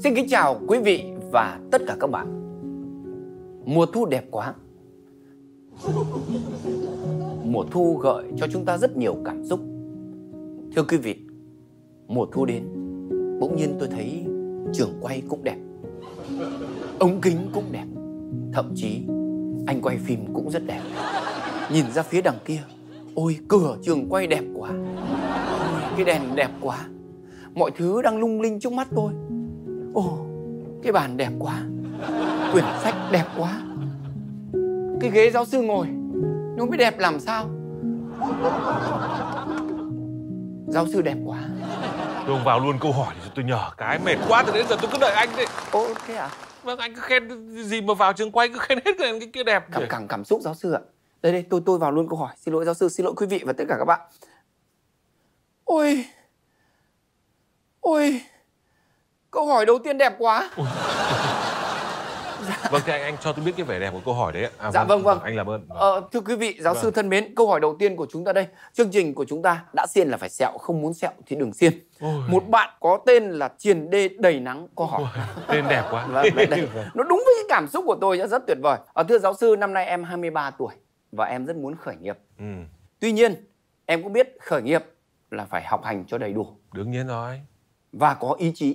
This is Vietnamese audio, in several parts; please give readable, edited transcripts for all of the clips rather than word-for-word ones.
Xin kính chào quý vị và tất cả các bạn. Mùa thu đẹp quá. Mùa thu gợi cho chúng ta rất nhiều cảm xúc. Thưa quý vị, mùa thu đến, bỗng nhiên tôi thấy trường quay cũng đẹp, ống kính cũng đẹp, thậm chí anh quay phim cũng rất đẹp. Nhìn ra phía đằng kia, ôi cửa trường quay đẹp quá, ôi cái đèn đẹp quá, mọi thứ đang lung linh trước mắt tôi. Ồ, cái bàn đẹp quá, quyển sách đẹp quá, cái ghế giáo sư ngồi nó mới đẹp làm sao. Giáo sư đẹp quá. Tôi không vào luôn câu hỏi thì tôi nhờ cái, mệt quá từ đến giờ tôi cứ đợi anh đấy. Ồ, thế à? Vâng, anh cứ khen gì mà vào trường quay cứ khen hết cái kia đẹp. Cảm xúc giáo sư ạ. Đây, tôi vào luôn câu hỏi. Xin lỗi giáo sư, xin lỗi quý vị và tất cả các bạn. Ôi, câu hỏi đầu tiên đẹp quá. Dạ. Vâng, thì anh cho tôi biết cái vẻ đẹp của câu hỏi đấy ạ. Dạ vâng. Anh làm ơn. Thưa quý vị, giáo sư thân mến, câu hỏi đầu tiên của chúng ta đây. Chương trình của chúng ta đã xiên là phải sẹo, không muốn sẹo thì đừng xiên. Một bạn có tên là Triền Đê đầy nắng có hỏi. Tên đẹp quá. Vâng, nó đúng với cái cảm xúc của tôi, rất tuyệt vời. Thưa giáo sư, năm nay em 23 tuổi và em rất muốn khởi nghiệp. Tuy nhiên, em cũng biết khởi nghiệp là phải học hành cho đầy đủ. Đương nhiên rồi. Và có ý chí.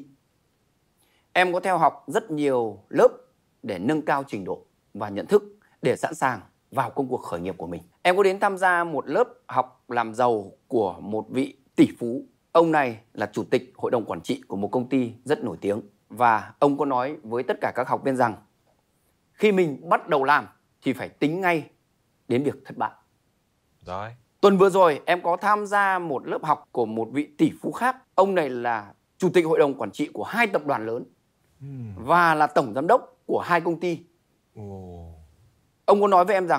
Em có theo học rất nhiều lớp để nâng cao trình độ và nhận thức để sẵn sàng vào công cuộc khởi nghiệp của mình. Em có đến tham gia một lớp học làm giàu của một vị tỷ phú. Ông này là chủ tịch hội đồng quản trị của một công ty rất nổi tiếng. Và ông có nói với tất cả các học viên rằng khi mình bắt đầu làm thì phải tính ngay đến việc thất bại. Rồi. Tuần vừa rồi em có tham gia một lớp học của một vị tỷ phú khác. Ông này là chủ tịch hội đồng quản trị của 2 tập đoàn lớn và là tổng giám đốc của 2 công ty. Ông có nói với em rằng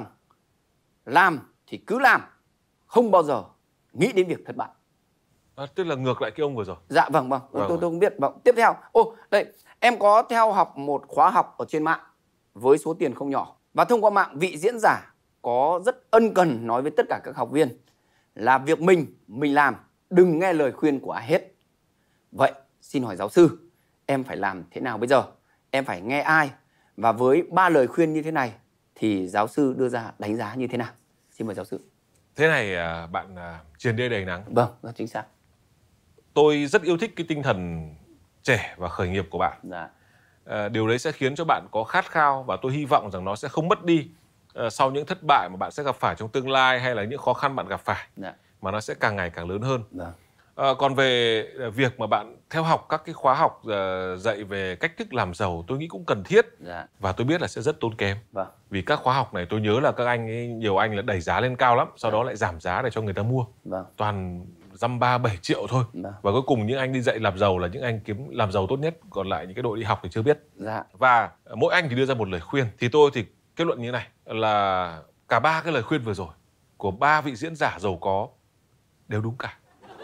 làm thì cứ làm, không bao giờ nghĩ đến việc thất bại. Tức là ngược lại cái ông vừa rồi. Dạ vâng. Tôi không biết. Tiếp theo, đây, em có theo học một khóa học ở trên mạng với số tiền không nhỏ. Và thông qua mạng, vị diễn giả có rất ân cần nói với tất cả các học viên là việc mình làm, đừng nghe lời khuyên của ai hết. Vậy xin hỏi giáo sư, em phải làm thế nào bây giờ? Em phải nghe ai? Và với 3 lời khuyên như thế này thì giáo sư đưa ra đánh giá như thế nào? Xin mời giáo sư. Thế này bạn Triền Đê đầy nắng. Vâng, chính xác. Tôi rất yêu thích cái tinh thần trẻ và khởi nghiệp của bạn. Dạ. Điều đấy sẽ khiến cho bạn có khát khao và tôi hy vọng rằng nó sẽ không mất đi sau những thất bại mà bạn sẽ gặp phải trong tương lai hay là những khó khăn bạn gặp phải. Dạ. Mà nó sẽ càng ngày càng lớn hơn. Vâng. Còn về việc mà bạn theo học các cái khóa học dạy về cách thức làm giàu, tôi nghĩ cũng cần thiết. Dạ. Và tôi biết là sẽ rất tốn kém. Vâng. Vì các khóa học này tôi nhớ là các anh ấy, nhiều anh là đẩy giá lên cao lắm, sau đó lại giảm giá để cho người ta mua. Vâng. Toàn dăm 3-7 triệu thôi. Vâng. Và cuối cùng những anh đi dạy làm giàu là những anh kiếm làm giàu tốt nhất, còn lại những cái đội đi học thì chưa biết. Dạ. Và mỗi anh thì đưa ra một lời khuyên. Thì tôi thì kết luận như này là cả 3 cái lời khuyên vừa rồi của 3 vị diễn giả giàu có đều đúng cả.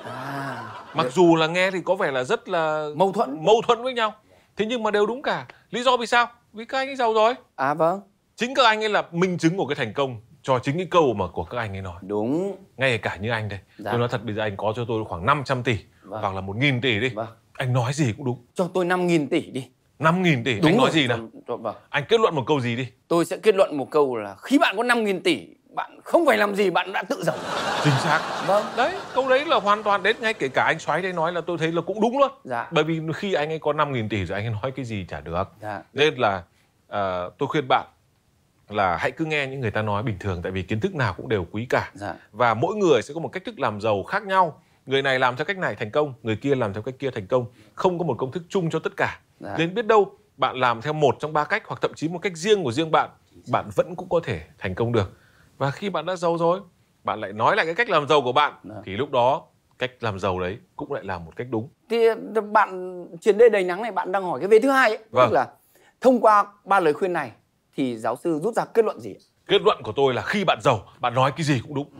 Mặc dù là nghe thì có vẻ là rất là mâu thuẫn với nhau, thế nhưng mà đều đúng cả. Lý do vì sao? Vì các anh ấy giàu rồi. Vâng. Chính các anh ấy là minh chứng của cái thành công cho chính cái câu mà của các anh ấy nói. Đúng. Ngay cả như anh đây. Dạ. Tôi nói thật, bây giờ anh có cho tôi khoảng 500 tỷ. Vâng. Hoặc là 1.000 tỷ đi. Vâng. Anh nói gì cũng đúng. Cho tôi 5.000 tỷ đi. 5.000 tỷ. Đúng anh nói rồi. gì nào? Vâng. Anh kết luận một câu gì đi. Tôi sẽ kết luận một câu là khi bạn có 5.000 tỷ, bạn không phải làm gì bạn đã tự giàu. Chính xác. Vâng. Đấy, câu đấy là hoàn toàn đến ngay kể cả anh Xoáy đấy nói là tôi thấy là cũng đúng luôn. Dạ. Bởi vì khi anh ấy có 5.000 tỷ rồi anh ấy nói cái gì chả được. Dạ. Nên là tôi khuyên bạn là hãy cứ nghe những người ta nói bình thường, tại vì kiến thức nào cũng đều quý cả. Dạ. Và mỗi người sẽ có một cách thức làm giàu khác nhau. Người này làm theo cách này thành công, người kia làm theo cách kia thành công. Không có một công thức chung cho tất cả. Dạ. Nên biết đâu bạn làm theo một trong 3 cách hoặc thậm chí một cách riêng của riêng bạn, bạn vẫn cũng có thể thành công được. Và khi bạn đã giàu rồi, bạn lại nói lại cái cách làm giàu của bạn, thì lúc đó cách làm giàu đấy cũng lại là một cách đúng. Thì bạn Triền Đê đầy nắng này, bạn đang hỏi cái vế thứ hai ấy. Vâng. Tức là thông qua 3 lời khuyên này thì giáo sư rút ra kết luận gì? Kết luận của tôi là khi bạn giàu, bạn nói cái gì cũng đúng.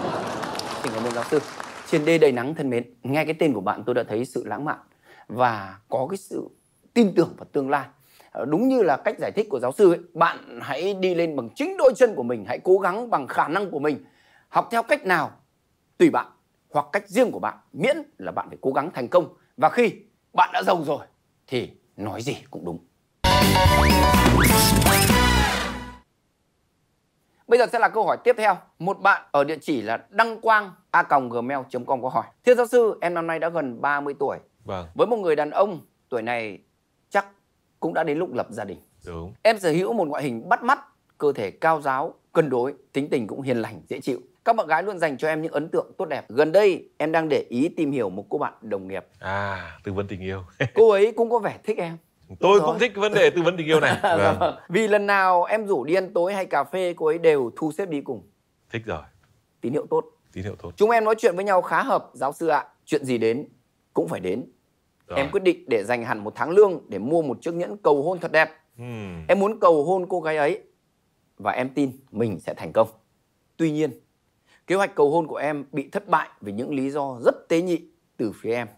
Xin cảm ơn giáo sư. Triền Đê đầy nắng thân mến, nghe cái tên của bạn tôi đã thấy sự lãng mạn và có cái sự tin tưởng vào tương lai. Đúng như là cách giải thích của giáo sư ấy, bạn hãy đi lên bằng chính đôi chân của mình, hãy cố gắng bằng khả năng của mình. Học theo cách nào tùy bạn, hoặc cách riêng của bạn, miễn là bạn phải cố gắng thành công. Và khi bạn đã giàu rồi thì nói gì cũng đúng. Bây giờ sẽ là câu hỏi tiếp theo. Một bạn ở địa chỉ là đangquang@gmail.com có hỏi: thưa giáo sư, em năm nay đã gần 30 tuổi. Vâng. Với một người đàn ông tuổi này chắc cũng đã đến lúc lập gia đình. Đúng. Em sở hữu một ngoại hình bắt mắt, cơ thể cao ráo, cân đối, tính tình cũng hiền lành, dễ chịu. Các bạn gái luôn dành cho em những ấn tượng tốt đẹp. Gần đây em đang để ý tìm hiểu một cô bạn đồng nghiệp. Tư vấn tình yêu. Cô ấy cũng có vẻ thích em. Tôi cũng thích vấn đề tư vấn tình yêu này. Vâng. Vì lần nào em rủ đi ăn tối hay cà phê, cô ấy đều thu xếp đi cùng. Thích rồi. Tín hiệu tốt. Tín hiệu tốt. Chúng em nói chuyện với nhau khá hợp, giáo sư ạ. Chuyện gì đến cũng phải đến. Rồi. Em quyết định để dành hẳn một tháng lương để mua một chiếc nhẫn cầu hôn thật đẹp. Em muốn cầu hôn cô gái ấy và em tin mình sẽ thành công. Tuy nhiên, kế hoạch cầu hôn của em bị thất bại vì những lý do rất tế nhị từ phía em.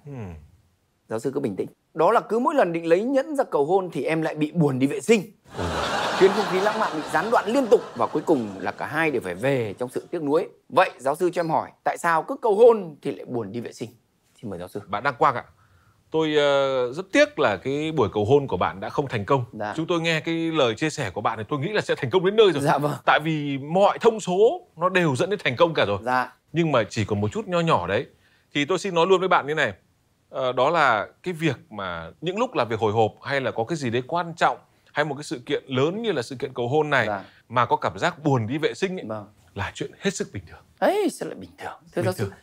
Giáo sư cứ bình tĩnh. Đó là cứ mỗi lần định lấy nhẫn ra cầu hôn thì em lại bị buồn đi vệ sinh, khiến không khí lãng mạn bị gián đoạn liên tục và cuối cùng là cả hai đều phải về trong sự tiếc nuối. Vậy giáo sư cho em hỏi, tại sao cứ cầu hôn thì lại buồn đi vệ sinh? Xin mời giáo sư. Bạn Đăng Quang ạ, tôi rất tiếc là cái buổi cầu hôn của bạn đã không thành công. Dạ. Chúng tôi nghe cái lời chia sẻ của bạn thì tôi nghĩ là sẽ thành công đến nơi rồi. Dạ vâng. Tại vì mọi thông số nó đều dẫn đến thành công cả rồi. Dạ. Nhưng mà chỉ còn một chút nho nhỏ đấy. Thì tôi xin nói luôn với bạn như này. Đó là cái việc mà những lúc làm việc hồi hộp hay là có cái gì đấy quan trọng hay một cái sự kiện lớn như là sự kiện cầu hôn này, dạ, mà có cảm giác buồn đi vệ sinh ấy, vâng, là chuyện hết sức bình thường. Ấy, sao lại bình thường? Thưa giáo sư,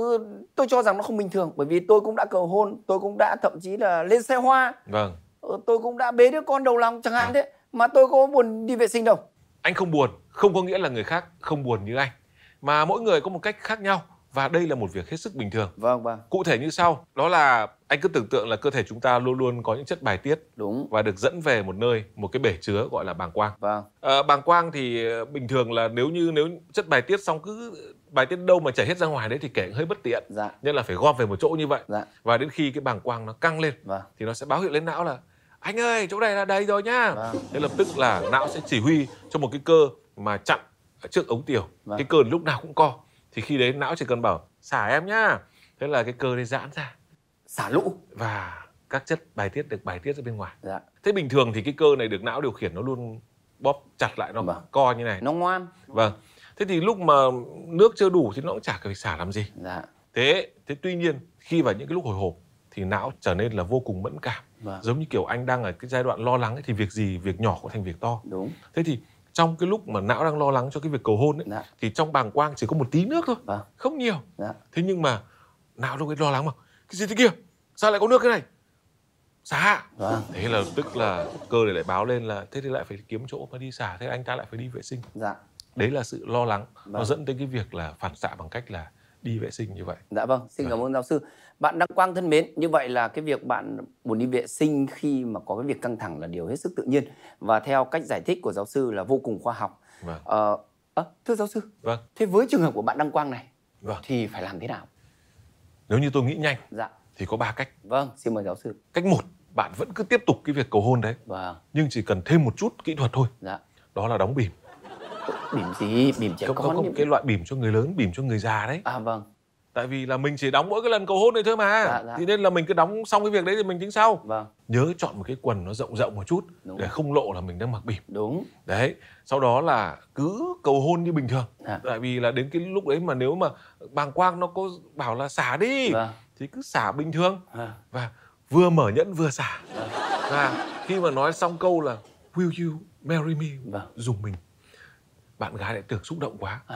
tôi cho rằng nó không bình thường, bởi vì tôi cũng đã cầu hôn, tôi cũng đã thậm chí là lên xe hoa, vâng, tôi cũng đã bế đứa con đầu lòng chẳng hạn, thế mà tôi có buồn đi vệ sinh đâu. Anh không buồn không có nghĩa là người khác không buồn như anh, mà mỗi người có một cách khác nhau. Và đây là một việc hết sức bình thường. Vâng, vâng. Cụ thể như sau, đó là anh cứ tưởng tượng là cơ thể chúng ta luôn luôn có những chất bài tiết. Đúng. Và được dẫn về một nơi, một cái bể chứa gọi là bàng quang. Vâng. Bàng quang thì bình thường là nếu chất bài tiết xong cứ bài tiết đâu mà chảy hết ra ngoài đấy thì kể hơi bất tiện. Dạ. Nên là phải gom về một chỗ như vậy. Dạ. Và đến khi cái bàng quang nó căng lên, vâng, thì nó sẽ báo hiệu lên não là anh ơi, chỗ này là đầy rồi nhá. Vâng. Thế lập tức là não sẽ chỉ huy cho một cái cơ mà chặn ở trước ống tiểu. Vâng. Cái cơ lúc nào cũng co. Thì khi đấy não chỉ cần bảo xả em nhá. Thế là cái cơ đấy giãn ra, xả lũ, và các chất bài tiết được bài tiết ra bên ngoài. Dạ. Thế bình thường thì cái cơ này được não điều khiển, nó luôn bóp chặt lại, nó vâng, co như này, nó ngoan. Vâng. Thế thì lúc mà nước chưa đủ thì nó cũng chả phải xả làm gì. Dạ. Thế tuy nhiên khi vào những cái lúc hồi hộp thì não trở nên là vô cùng mẫn cảm. Vâng. Giống như kiểu anh đang ở cái giai đoạn lo lắng ấy, thì việc nhỏ có thành việc to. Đúng. Thế thì trong cái lúc mà não đang lo lắng cho cái việc cầu hôn ấy, dạ, thì trong bàng quang chỉ có một tí nước thôi, vâng, không nhiều. Dạ. Thế nhưng mà não lúc ấy lo lắng mà, cái gì thế kia, sao lại có nước cái này, xả. Vâng. Thế là tức là cơ này lại báo lên là thế thì lại phải kiếm chỗ mà đi xả, thế anh ta lại phải đi vệ sinh. Dạ. Đấy là sự lo lắng, vâng, nó dẫn tới cái việc là phản xạ bằng cách là đi vệ sinh như vậy. Dạ vâng, xin cảm ơn giáo sư. Bạn Đăng Quang thân mến, như vậy là cái việc bạn buồn đi vệ sinh khi mà có cái việc căng thẳng là điều hết sức tự nhiên, và theo cách giải thích của giáo sư là vô cùng khoa học. Vâng. Thưa giáo sư, vâng, thế với trường hợp của bạn Đăng Quang này, vâng, thì phải làm thế nào? Nếu như tôi nghĩ nhanh, dạ, thì có 3 cách. Vâng, xin mời giáo sư. Cách 1, bạn vẫn cứ tiếp tục cái việc cầu hôn đấy, vâng, nhưng chỉ cần thêm một chút kỹ thuật thôi. Dạ. Đó là đóng bìm. Bìm gì? Bìm trẻ con. Không, cái loại bìm cho người lớn, bìm cho người già đấy. À vâng. Tại vì là mình chỉ đóng mỗi cái lần cầu hôn này thôi mà. Dạ, dạ. Thì nên là mình cứ đóng xong cái việc đấy thì mình tính sau. Vâng. Nhớ chọn một cái quần nó rộng rộng một chút. Đúng. Để không lộ là mình đang mặc bìm. Đúng. Đấy. Sau đó là cứ cầu hôn như bình thường. Dạ. Tại vì là đến cái lúc đấy mà nếu mà bàng quang nó có bảo là xả đi, vâng, thì cứ xả bình thường. À. Và vừa mở nhẫn vừa xả. Vâng. Và khi mà nói xong câu là Will you marry me, vâng, dùng mình, bạn gái lại tưởng xúc động quá.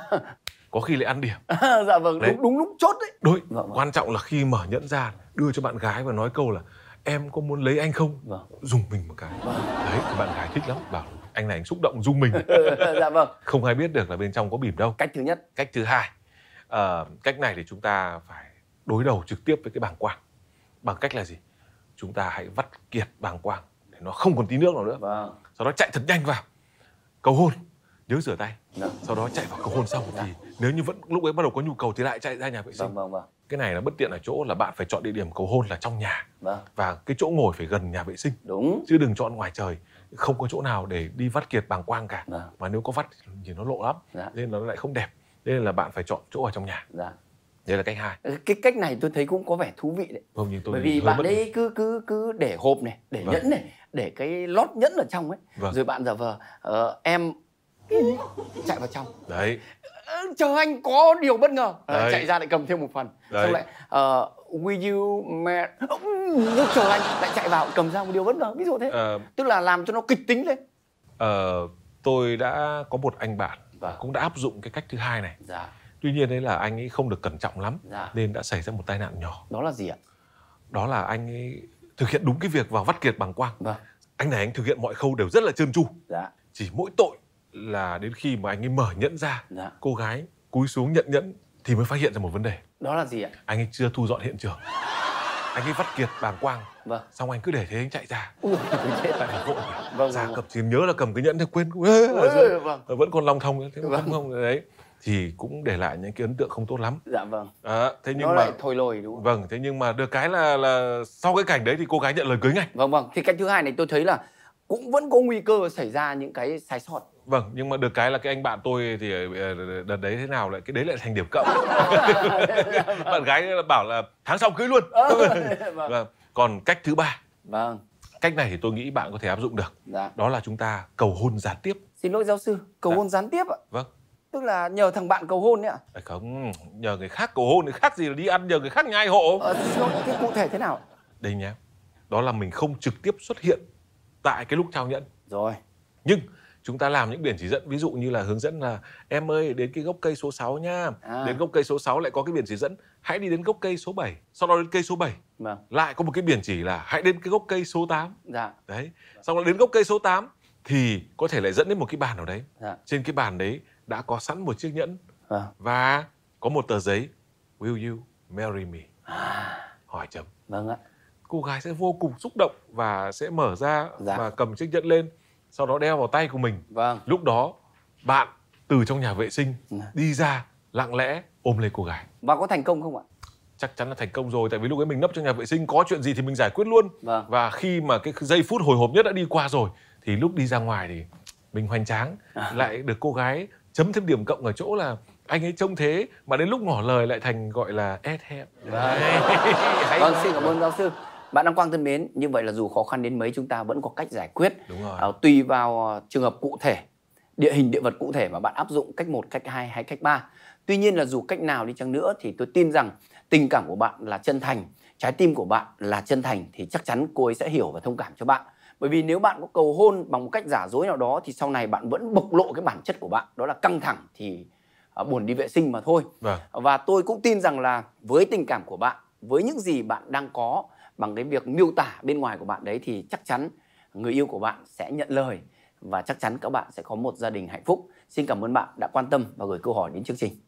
Có khi lại ăn điểm. Dạ vâng, đúng lúc chốt đấy. Đúng. Vâng. Quan trọng là khi mở nhẫn ra đưa cho bạn gái và nói câu là em có muốn lấy anh không? Vâng. Dùng mình một cái. Vâng. Đấy thì bạn gái thích lắm, bảo anh này anh xúc động dung mình. Dạ vâng. Không ai biết được là bên trong có bìm đâu. Cách thứ nhất. Cách thứ hai, cách này thì chúng ta phải đối đầu trực tiếp với cái bàng quang. Bằng cách là gì? Chúng ta hãy vắt kiệt bàng quang để nó không còn tí nước nào nữa. Vâng. Sau đó chạy thật nhanh vào cầu hôn. Nhớ rửa tay. Dạ. Sau đó chạy vào cầu hôn xong. Dạ. Thì nếu như vẫn lúc ấy bắt đầu có nhu cầu thì lại chạy ra nhà vệ sinh. Vâng, vâng, vâng. Cái này là bất tiện ở chỗ là bạn phải chọn địa điểm cầu hôn là trong nhà. Vâng. Và cái chỗ ngồi phải gần nhà vệ sinh. Đúng. Chứ đừng chọn ngoài trời. Không có chỗ nào để đi vắt kiệt bàng quang cả. Vâng. Mà nếu có vắt thì nó lộ lắm. Dạ. Nên nó lại không đẹp. Nên là bạn phải chọn chỗ ở trong nhà. Dạ. Đây là cách 2. Cái cách này tôi thấy cũng có vẻ thú vị đấy. Không, nhưng tôi bởi vì bạn ấy cứ để hộp này, để nhẫn này, để cái lót nhẫn ở trong ấy. Rồi bạn giả vờ em chạy vào trong. Đấy. Chờ anh có điều bất ngờ. Chạy ra lại cầm thêm một phần. Đấy. Xong lại will you marry, chờ anh lại chạy vào cầm ra một điều bất ngờ, ví dụ thế. Tức là làm cho nó kịch tính lên. Tôi đã có một anh bạn cũng đã áp dụng cái cách thứ 2 này. Tuy nhiên đấy là anh ấy không được cẩn trọng lắm, nên đã xảy ra một tai nạn nhỏ. Đó là gì ạ? Đó là anh ấy thực hiện đúng cái việc vào vắt kiệt bàng quang. Anh này anh thực hiện mọi khâu đều rất là trơn tru. Chỉ mỗi tội là đến khi mà anh ấy mở nhẫn ra, cô gái cúi xuống nhận nhẫn thì mới phát hiện ra một vấn đề. Đó là gì ạ? Anh ấy chưa thu dọn hiện trường. Anh ấy vắt kiệt bàng quang, xong anh cứ để thế anh chạy ra. Tại vì vội ra cầm, chỉ nhớ là cầm cái nhẫn thì quên, vẫn còn long thong thế, không đấy. Thì cũng để lại những cái ấn tượng không tốt lắm. Thế nhưng nó mà lại thôi lồi đúng không? Vâng, thế nhưng mà được cái là sau cái cảnh đấy thì cô gái nhận lời cưới ngay. Vâng. Thì cách thứ 2 này tôi thấy là cũng vẫn có nguy cơ xảy ra những cái sai sót. Vâng, nhưng mà được cái là cái anh bạn tôi thì đợt đấy thế nào lại cái đấy lại thành điểm cộng. Bạn gái bảo là tháng sau cưới luôn. Vâng. Còn cách thứ 3. Cách này thì tôi nghĩ bạn có thể áp dụng được. Đó là chúng ta cầu hôn gián tiếp. Xin lỗi giáo sư, cầu hôn gián tiếp ạ? Vâng. Tức là nhờ thằng bạn cầu hôn đấy ạ? Không, nhờ người khác cầu hôn thì khác gì là đi ăn nhờ người khác nhai hộ. Thế cụ thể thế nào? Đây nhé. Đó là mình không trực tiếp xuất hiện tại cái lúc trao nhẫn. Rồi. Nhưng chúng ta làm những biển chỉ dẫn, ví dụ như là hướng dẫn là em ơi đến cái gốc cây số 6 nha. Đến gốc cây số 6 lại có cái biển chỉ dẫn hãy đi đến gốc cây số 7. Sau đó đến cây số 7 lại có một cái biển chỉ là hãy đến cái gốc cây số 8. Đấy. Sau đó đến gốc cây số 8 thì có thể lại dẫn đến một cái bàn nào đấy. Trên cái bàn đấy đã có sẵn một chiếc nhẫn và có một tờ giấy Will you marry me? Hỏi chấm. Vâng ạ. Cô gái sẽ vô cùng xúc động và sẽ mở ra và cầm chiếc nhẫn lên, sau đó đeo vào tay của mình. Lúc đó bạn từ trong nhà vệ sinh đi ra lặng lẽ ôm lấy cô gái. Và có thành công không ạ? Chắc chắn là thành công rồi, tại vì lúc ấy mình nấp trong nhà vệ sinh, có chuyện gì thì mình giải quyết luôn. Và khi mà cái giây phút hồi hộp nhất đã đi qua rồi thì lúc đi ra ngoài thì mình hoành tráng, lại được cô gái chấm thêm điểm cộng ở chỗ là anh ấy trông thế mà đến lúc ngỏ lời lại thành gọi là ét hẹn. Vâng, xin cảm ơn giáo sư. Bạn Đăng Quang thân mến, như vậy là dù khó khăn đến mấy chúng ta vẫn có cách giải quyết. Đúng rồi. Tùy vào trường hợp cụ thể, địa hình địa vật cụ thể mà bạn áp dụng cách 1, cách 2 hay cách 3. Tuy nhiên là dù cách nào đi chăng nữa thì tôi tin rằng tình cảm của bạn là chân thành, trái tim của bạn là chân thành thì chắc chắn cô ấy sẽ hiểu và thông cảm cho bạn. Bởi vì nếu bạn có cầu hôn bằng một cách giả dối nào đó thì sau này bạn vẫn bộc lộ cái bản chất của bạn, đó là căng thẳng thì buồn đi vệ sinh mà thôi. Và tôi cũng tin rằng là với tình cảm của bạn, với những gì bạn đang có, bằng cái việc miêu tả bên ngoài của bạn đấy thì chắc chắn người yêu của bạn sẽ nhận lời và chắc chắn các bạn sẽ có một gia đình hạnh phúc. Xin cảm ơn bạn đã quan tâm và gửi câu hỏi đến chương trình.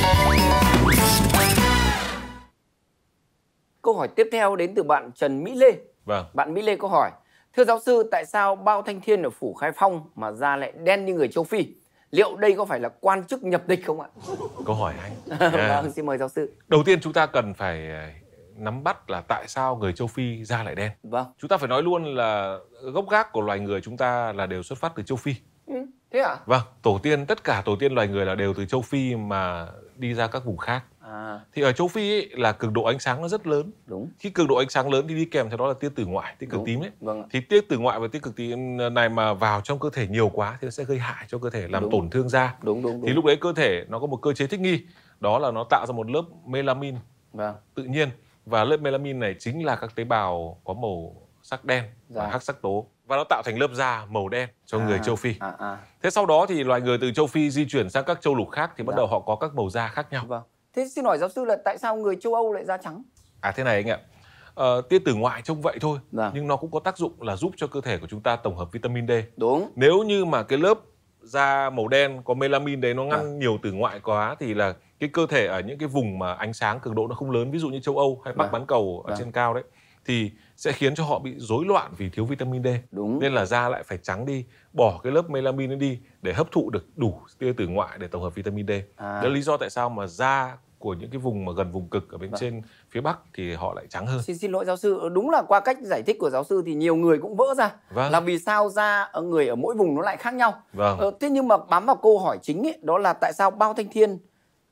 Câu hỏi tiếp theo đến từ bạn Trần Mỹ Lê. Bạn Mỹ Lê có hỏi: thưa giáo sư, tại sao bao thanh thiên ở phủ Khai Phong mà da lại đen như người châu Phi? Liệu đây có phải là quan chức nhập tịch không ạ? Câu hỏi hay. Vâng, xin mời giáo sư. Đầu tiên chúng ta cần phải nắm bắt là tại sao người châu Phi da lại đen. Chúng ta phải nói luôn là gốc gác của loài người chúng ta là đều xuất phát từ châu Phi. Thế ạ? Vâng, tất cả tổ tiên loài người là đều từ châu Phi mà đi ra các vùng khác. Thì ở châu Phi ấy, là cường độ ánh sáng nó rất lớn. Khi cường độ ánh sáng lớn thì đi kèm theo đó là tia tử ngoại, tia cực tím ấy. Thì tia tử ngoại và tia cực tím này mà vào trong cơ thể nhiều quá thì nó sẽ gây hại cho cơ thể, làm tổn thương da. Thì lúc đấy cơ thể nó có một cơ chế thích nghi, đó là nó tạo ra một lớp melanin tự nhiên. Và lớp melanin này chính là các tế bào có màu sắc đen và hắc sắc tố, và nó tạo thành lớp da màu đen cho người châu Phi. Thế sau đó thì loài người từ châu Phi di chuyển sang các châu lục khác thì bắt đầu họ có các màu da khác nhau. Thế xin hỏi giáo sư là tại sao người châu Âu lại da trắng? Thế này anh ạ. Tia tử ngoại trông vậy thôi, nhưng nó cũng có tác dụng là giúp cho cơ thể của chúng ta tổng hợp vitamin D. Nếu như mà cái lớp da màu đen có melanin đấy nó ngăn nhiều tử ngoại quá thì là cái cơ thể ở những cái vùng mà ánh sáng cường độ nó không lớn, ví dụ như châu Âu hay Bắc bán cầu ở trên cao đấy, thì sẽ khiến cho họ bị rối loạn vì thiếu vitamin D. Nên là da lại phải trắng đi, bỏ cái lớp melanin đi để hấp thụ được đủ tia tử ngoại để tổng hợp vitamin D. Đó là lý do tại sao mà da của những cái vùng mà gần vùng cực ở bên trên phía Bắc thì họ lại trắng hơn. Xin lỗi giáo sư, đúng là qua cách giải thích của giáo sư thì nhiều người cũng vỡ ra là vì sao da ở người ở mỗi vùng nó lại khác nhau. Thế nhưng mà bám vào câu hỏi chính ấy, đó là tại sao bao thanh thiên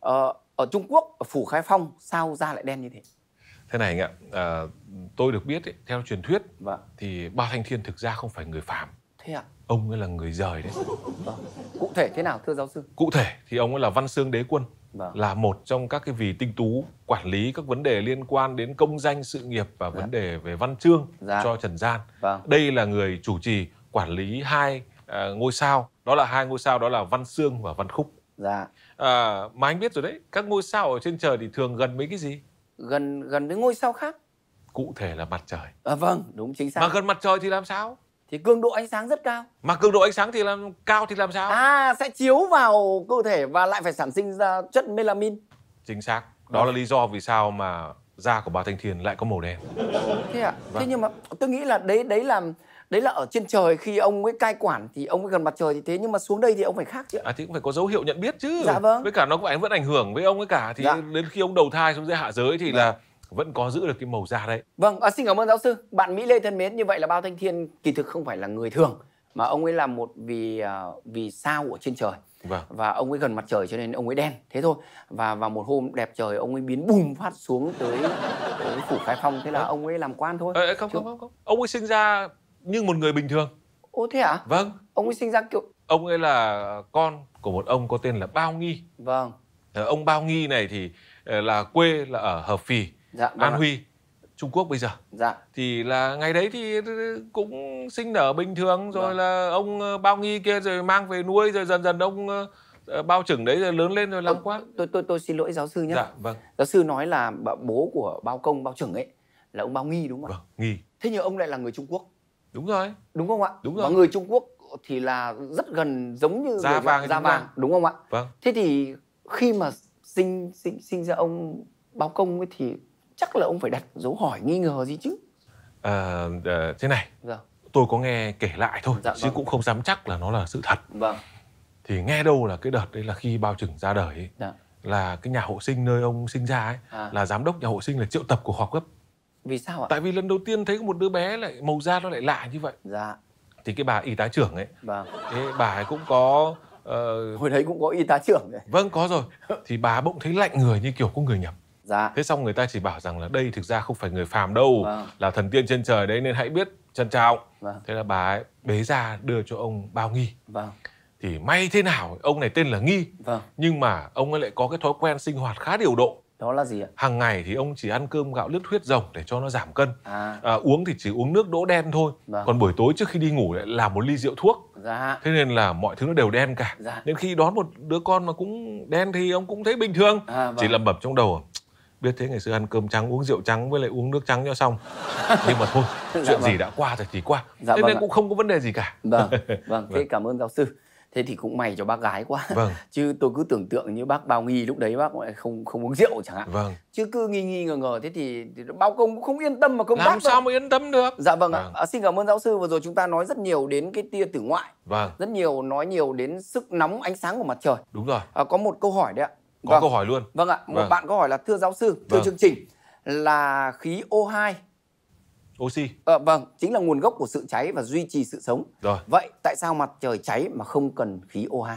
ở Trung Quốc, ở phủ Khai Phong sao da lại đen như thế? Thế này anh ạ, tôi được biết ấy, theo truyền thuyết Vâng. thì Bao Thanh Thiên thực ra không phải người phàm. Thế ạ? Ông ấy là người giời đấy. Vâng. Cụ thể thế nào thưa giáo sư? Cụ thể thì ông ấy là Văn Xương Đế Quân, Vâng. là một trong các cái vị tinh tú quản lý các vấn đề liên quan đến công danh sự nghiệp và vấn đề về văn chương cho trần gian. Vâng. Đây là người chủ trì quản lý hai ngôi sao, đó là hai ngôi sao đó là Văn Xương và Văn Khúc. Dạ. Mà anh biết rồi đấy, các ngôi sao ở trên trời thì thường gần mấy cái gì? Gần với ngôi sao khác. Cụ thể là mặt trời. Vâng, đúng chính xác. Mà gần mặt trời thì làm sao? Thì cường độ ánh sáng rất cao. Mà cường độ ánh sáng thì cao thì làm sao? Sẽ chiếu vào cơ thể và lại phải sản sinh ra chất melanin. Chính xác. Đó là lý do vì sao mà da của Bao Thanh Thiên lại có màu đen. Thế ạ? Thế nhưng mà tôi nghĩ là đấy là ở trên trời khi ông ấy cai quản thì ông ấy gần mặt trời thì thế, nhưng mà xuống đây thì ông phải khác chứ. Thì cũng phải có dấu hiệu nhận biết chứ. Dạ vâng. Với cả nó cũng vẫn ảnh hưởng với ông ấy cả, thì đến khi ông đầu thai xuống dưới hạ giới thì là vẫn có giữ được cái màu da đấy. Vâng, xin cảm ơn giáo sư. Bạn Mỹ Lê thân mến, như vậy là Bao Thanh Thiên kỳ thực không phải là người thường, mà ông ấy là một vì sao ở trên trời. Vâng. Và ông ấy gần mặt trời cho nên ông ấy đen, thế thôi. Và vào một hôm đẹp trời ông ấy biến bùm phát xuống tới phủ Khai Phong, thế là ông ấy làm quan thôi. Không. Ông ấy sinh ra như một người bình thường. Ồ thế ạ? Vâng. Ông ấy sinh ra kiểu... Ông ấy là con của một ông có tên là Bao Nghi. Vâng. Ông Bao Nghi này thì là quê là ở Hợp Phì, An Huy, Trung Quốc bây giờ. Dạ. Thì là ngày đấy thì cũng sinh nở bình thường, rồi là ông Bao Nghi kia rồi mang về nuôi, rồi dần dần ông Bao Chửng đấy rồi lớn lên rồi làm quan. Tôi xin lỗi giáo sư nhé. Dạ, vâng. Giáo sư nói là bố của Bao Công, Bao Chửng ấy là ông Bao Nghi đúng không ạ? Vâng, Nghi. Thế nhưng ông lại là người Trung Quốc. Đúng rồi. Đúng không ạ? Đúng rồi. Và người Trung Quốc thì là rất gần giống như da vàng, đúng không ạ? Vâng. Thế thì khi mà sinh ra ông Bao Công ấy thì chắc là ông phải đặt dấu hỏi nghi ngờ gì chứ? Thế này. Dạ. Tôi có nghe kể lại thôi, dạ, chứ cũng không dám chắc là nó là sự thật. Vâng. Thì nghe đâu là cái đợt đấy là khi Bao Chửng ra đời ấy, là cái nhà hộ sinh nơi ông sinh ra ấy, là giám đốc nhà hộ sinh là triệu tập cuộc họp gấp. Vì sao ạ? Tại vì lần đầu tiên thấy có một đứa bé lại màu da nó lại lạ như vậy. Dạ. Thì cái bà y tá trưởng ấy, vâng, bà ấy cũng có hồi đấy cũng có y tá trưởng đấy. Vâng, có rồi. Thì bà bỗng thấy lạnh người như kiểu có người nhập. Dạ. Thế xong người ta chỉ bảo rằng là đây thực ra không phải người phàm đâu, vâng, là thần tiên trên trời đấy nên hãy biết trân trọng. Vâng. Thế là bà ấy bế ra đưa cho ông Bao Nghi. Vâng. Thì may thế nào ông này tên là Nghi. Vâng. Nhưng mà ông ấy lại có cái thói quen sinh hoạt khá điều độ. Đó là gì ạ? Hàng ngày thì ông chỉ ăn cơm gạo lứt huyết rồng để cho nó giảm cân. Uống thì chỉ uống nước đỗ đen thôi. Vâng. Còn buổi tối trước khi đi ngủ lại làm một ly rượu thuốc. Dạ. Thế nên là mọi thứ nó đều đen cả. Dạ. Nên khi đón một đứa con mà cũng đen thì ông cũng thấy bình thường. Vâng. Chỉ lẩm bẩm trong đầu, biết thế ngày xưa ăn cơm trắng uống rượu trắng với lại uống nước trắng cho xong. Nhưng mà thôi, chuyện gì đã qua rồi thì qua. Thế nên cũng không có vấn đề gì cả. Vâng, thế cảm ơn giáo sư. Thế thì cũng may cho bác gái quá. Vâng. Chứ tôi cứ tưởng tượng như bác Bao Nghi lúc đấy bác lại không uống rượu chẳng hạn. Vâng. Chứ cứ nghi ngờ thế thì Bao Công cũng không yên tâm mà công tác. Làm sao mà yên tâm được. Dạ vâng ạ. Xin cảm ơn giáo sư. Vừa rồi chúng ta nói rất nhiều đến cái tia tử ngoại. Vâng. Nói nhiều đến sức nóng ánh sáng của mặt trời. Đúng rồi. Có một câu hỏi đấy ạ. Có câu hỏi luôn. Vâng ạ. Một bạn có hỏi là thưa giáo sư, thưa chương trình, là khí O2 oxy. Vâng, chính là nguồn gốc của sự cháy và duy trì sự sống. Rồi. Vậy tại sao mặt trời cháy mà không cần khí O2?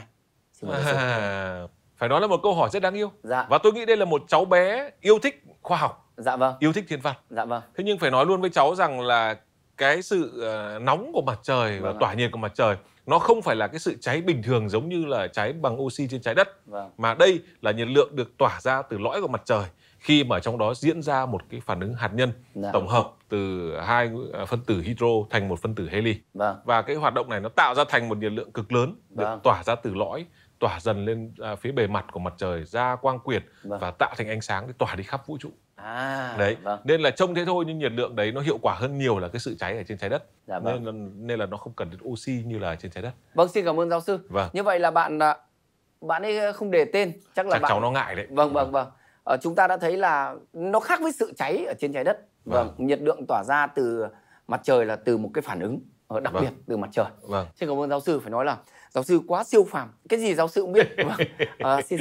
Phải nói là một câu hỏi rất đáng yêu. Dạ. Và tôi nghĩ đây là một cháu bé yêu thích khoa học. Dạ vâng. Yêu thích thiên văn. Dạ vâng. Thế nhưng phải nói luôn với cháu rằng là cái sự nóng của mặt trời và tỏa nhiệt của mặt trời nó không phải là cái sự cháy bình thường giống như là cháy bằng oxy trên trái đất. Mà đây là nhiệt lượng được tỏa ra từ lõi của mặt trời khi mà trong đó diễn ra một cái phản ứng hạt nhân tổng hợp từ hai phân tử hydro thành một phân tử heli. Và cái hoạt động này nó tạo ra thành một nhiệt lượng cực lớn được tỏa ra từ lõi, tỏa dần lên phía bề mặt của mặt trời ra quang quyển và tạo thành ánh sáng để tỏa đi khắp vũ trụ. Đấy, nên là trông thế thôi nhưng nhiệt lượng đấy nó hiệu quả hơn nhiều là cái sự cháy ở trên trái đất. Nên là nó không cần đến oxy như là trên trái đất. Vâng, xin cảm ơn giáo sư. Như vậy là bạn ấy không đề tên, chắc cháu nó ngại đấy. Vâng. Chúng ta đã thấy là nó khác với sự cháy ở trên trái đất. Nhiệt lượng tỏa ra từ mặt trời là từ một cái phản ứng đặc biệt từ mặt trời. Xin cảm ơn giáo sư, phải nói là giáo sư quá siêu phàm. Cái gì giáo sư cũng biết. Xin.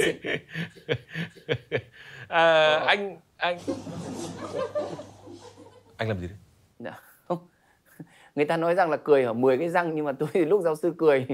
Anh làm gì đấy? Không. Người ta nói rằng là cười ở 10 cái răng, nhưng mà tôi lúc giáo sư cười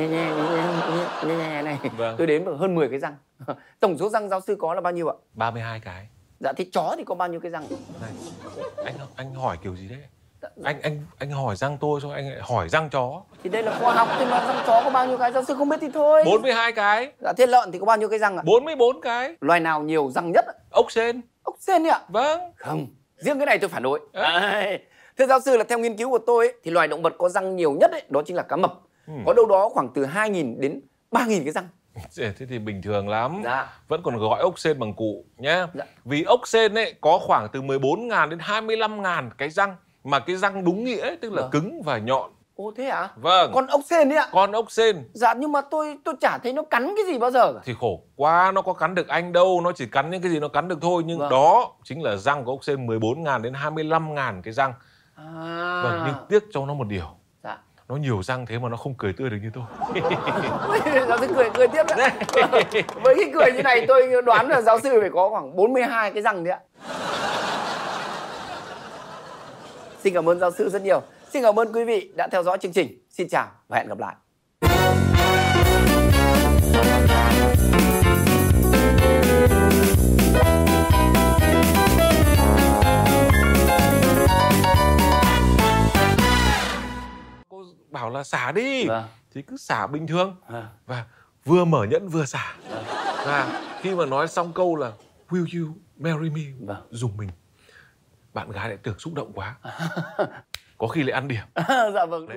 nhẹ này, Vâng. tôi đếm được hơn 10 cái răng. Tổng số răng giáo sư có là bao nhiêu ạ? 32 cái. Dạ thế chó thì có bao nhiêu cái răng? Này, anh hỏi kiểu gì đấy? Anh hỏi răng tôi thôi, anh lại hỏi răng chó. Thì đây là khoa học, thì mà răng chó có bao nhiêu cái giáo sư không biết thì thôi. 42 cái. Dạ thế lợn thì có bao nhiêu cái răng ạ? 44 cái. Loài nào nhiều răng nhất ạ? Ốc sên. Ốc sên ạ? Vâng. Không, riêng cái này tôi phản đối. Thưa giáo sư, là theo nghiên cứu của tôi ấy, thì loài động vật có răng nhiều nhất ấy, đó chính là cá mập. Có đâu đó khoảng từ 2.000 đến 3.000 cái răng. Thế thì bình thường lắm. Dạ. Vẫn còn gọi ốc sên bằng cụ nhá. Dạ. Vì ốc sên ấy có khoảng từ 14.000 đến 25.000 cái răng. Mà cái răng đúng nghĩa ấy, tức là cứng và nhọn. Ồ thế à? Vâng. Con ốc sên đấy ạ? Con ốc sên. Dạ nhưng mà tôi chả thấy nó cắn cái gì bao giờ cả. Thì khổ quá, nó có cắn được anh đâu. Nó chỉ cắn những cái gì nó cắn được thôi. Nhưng Vâng. đó chính là răng của ốc sên, 14.000 đến 25.000 cái răng. Vâng, nhưng tiếc cho nó một điều. Dạ. Nó nhiều răng thế mà nó không cười tươi được như tôi. Giáo sư cười tiếp đấy. Với cái cười như này tôi đoán là giáo sư phải có khoảng 42 cái răng đấy ạ. Xin cảm ơn giáo sư rất nhiều. Xin cảm ơn quý vị đã theo dõi chương trình. Xin chào và hẹn gặp lại. Cô bảo là xả đi. Vâng. Thì cứ xả bình thường. Và vừa mở nhẫn vừa xả. Và khi mà nói xong câu là Will you marry me? Vâng. Dùng mình. Bạn gái lại tưởng xúc động quá. Có khi lại ăn điểm. Dạ vâng. Đấy.